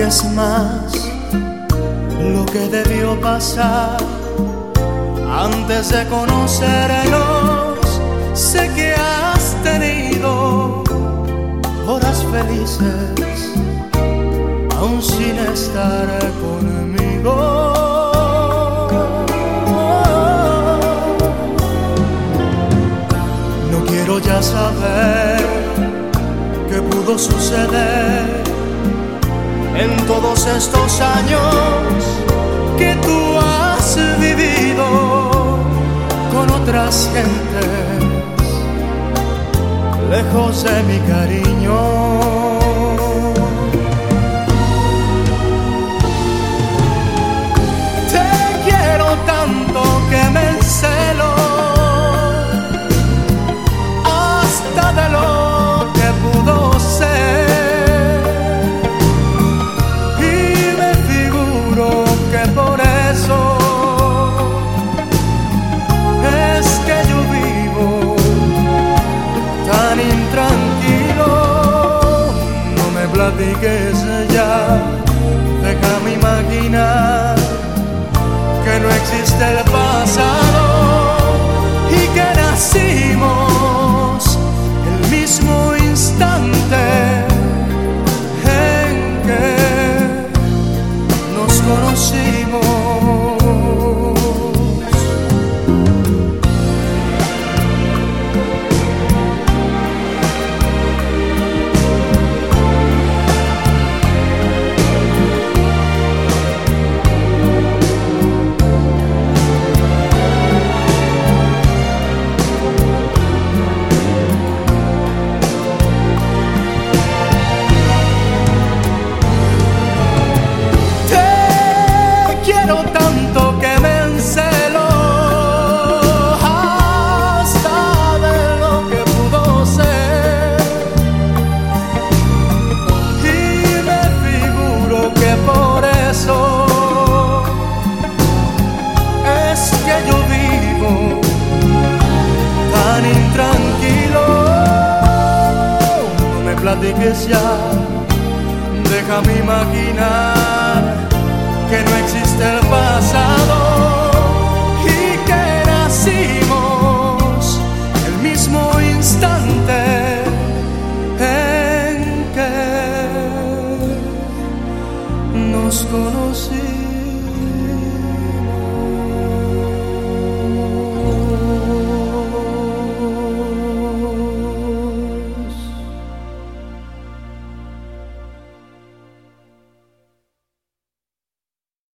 que es más lo que debió pasar antes de conocernos. Sé que has tenido horas felices aún sin estar conmigo. No quiero ya saber qué pudo suceder en todos estos años que tú has vivido con otras gentes, lejos de mi cariño. Te quiero tanto que me encelo hasta de lo que pudo ser, y me figuro que por eso es que yo vivo tan intranquilo. No me platiques ya, déjame imaginar que no existe el pasado y que nacimos el mismo instante en que nos conocimos. Quiero tanto que me encelo hasta de lo que pudo ser, y me figuro que por eso es que yo vivo tan intranquilo. No me platiques ya, déjame imaginar que no existe el pasado y que nacimos el mismo instante en que nos conocimos.